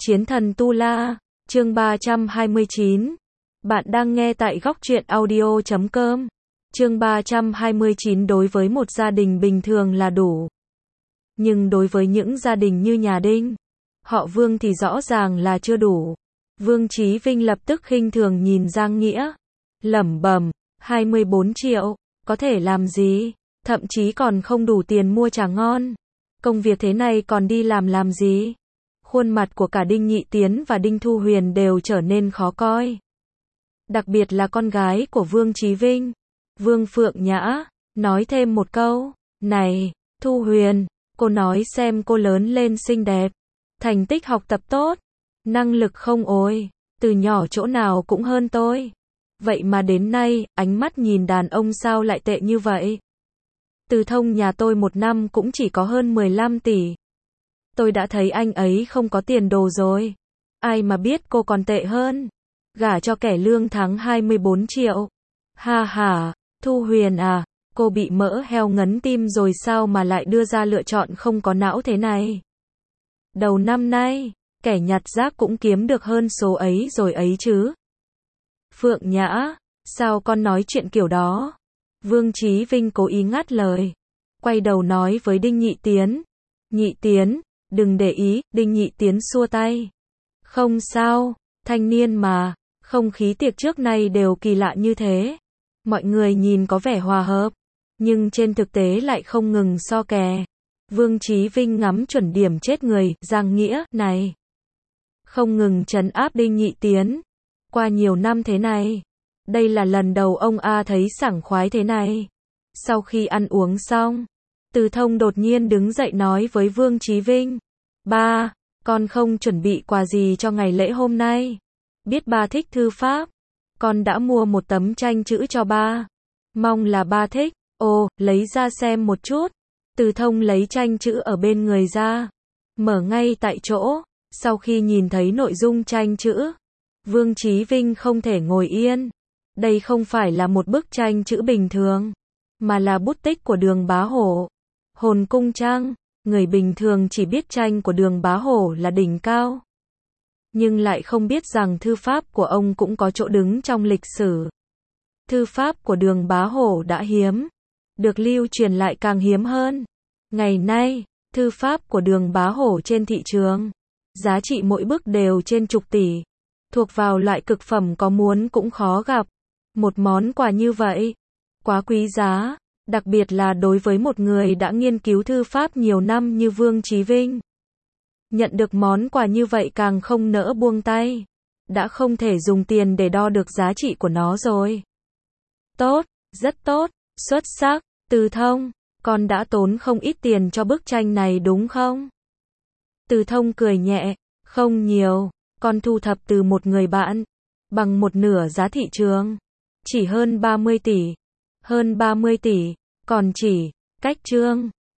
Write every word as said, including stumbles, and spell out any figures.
Chiến thần Tu La, chương ba trăm hai mươi chín. Bạn đang nghe tại góc truyện audio chấm com. Chương ba trăm hai mươi chín đối với một gia đình bình thường là đủ. Nhưng đối với những gia đình như nhà Đinh, họ Vương thì rõ ràng là chưa đủ. Vương Chí Vinh lập tức khinh thường nhìn Giang Nghĩa, lẩm bẩm, hai mươi bốn triệu, có thể làm gì? Thậm chí còn không đủ tiền mua trà ngon. Công việc thế này còn đi làm làm gì? Khuôn mặt của cả Đinh Nhị Tiến và Đinh Thu Huyền đều trở nên khó coi. Đặc biệt là con gái của Vương Chí Vinh, Vương Phượng Nhã, nói thêm một câu, này, Thu Huyền, cô nói xem cô lớn lên xinh đẹp, thành tích học tập tốt, năng lực không ôi, từ nhỏ chỗ nào cũng hơn tôi. Vậy mà đến nay, ánh mắt nhìn đàn ông sao lại tệ như vậy? Từ Thông nhà tôi một năm cũng chỉ có hơn mười lăm tỷ. Tôi đã thấy anh ấy không có tiền đồ rồi. Ai mà biết cô còn tệ hơn. Gả cho kẻ lương tháng hai mươi bốn triệu. Ha ha, Thu Huyền à, cô bị mỡ heo ngấn tim rồi sao mà lại đưa ra lựa chọn không có não thế này? Đầu năm nay, kẻ nhặt rác cũng kiếm được hơn số ấy rồi ấy chứ. Phượng Nhã, sao con nói chuyện kiểu đó? Vương Chí Vinh cố ý ngắt lời. Quay đầu nói với Đinh Nhị Tiến. Nhị Tiến, đừng để ý, Đinh Nhị Tiến xua tay. Không sao, thanh niên mà, không khí tiệc trước nay đều kỳ lạ như thế. Mọi người nhìn có vẻ hòa hợp, nhưng trên thực tế lại không ngừng so kè. Vương Chí Vinh ngắm chuẩn điểm chết người, Giang Nghĩa, này. Không ngừng trấn áp Đinh Nhị Tiến. Qua nhiều năm thế này, đây là lần đầu ông A thấy sảng khoái thế này. Sau khi ăn uống xong, Từ Thông đột nhiên đứng dậy nói với Vương Chí Vinh. Ba, con không chuẩn bị quà gì cho ngày lễ hôm nay. Biết ba thích thư pháp. Con đã mua một tấm tranh chữ cho ba. Mong là ba thích. Ồ, lấy ra xem một chút. Từ Thông lấy tranh chữ ở bên người ra. Mở ngay tại chỗ. Sau khi nhìn thấy nội dung tranh chữ, Vương Chí Vinh không thể ngồi yên. Đây không phải là một bức tranh chữ bình thường, mà là bút tích của Đường Bá Hổ. Hồn cung trăng, người bình thường chỉ biết tranh của Đường Bá Hổ là đỉnh cao. Nhưng lại không biết rằng thư pháp của ông cũng có chỗ đứng trong lịch sử. Thư pháp của Đường Bá Hổ đã hiếm, được lưu truyền lại càng hiếm hơn. Ngày nay, thư pháp của Đường Bá Hổ trên thị trường, giá trị mỗi bức đều trên chục tỷ. Thuộc vào loại cực phẩm có muốn cũng khó gặp. Một món quà như vậy, quá quý giá, đặc biệt là đối với một người đã nghiên cứu thư pháp nhiều năm như Vương Chí Vinh. Nhận được món quà như vậy càng không nỡ buông tay. Đã không thể dùng tiền để đo được giá trị của nó rồi. Tốt, rất tốt, xuất sắc, Từ Thông, con đã tốn không ít tiền cho bức tranh này đúng không? Từ Thông cười nhẹ, không nhiều, con thu thập từ một người bạn, bằng một nửa giá thị trường. Chỉ hơn ba mươi tỷ. Hơn ba mươi tỷ, còn chỉ, cách chương.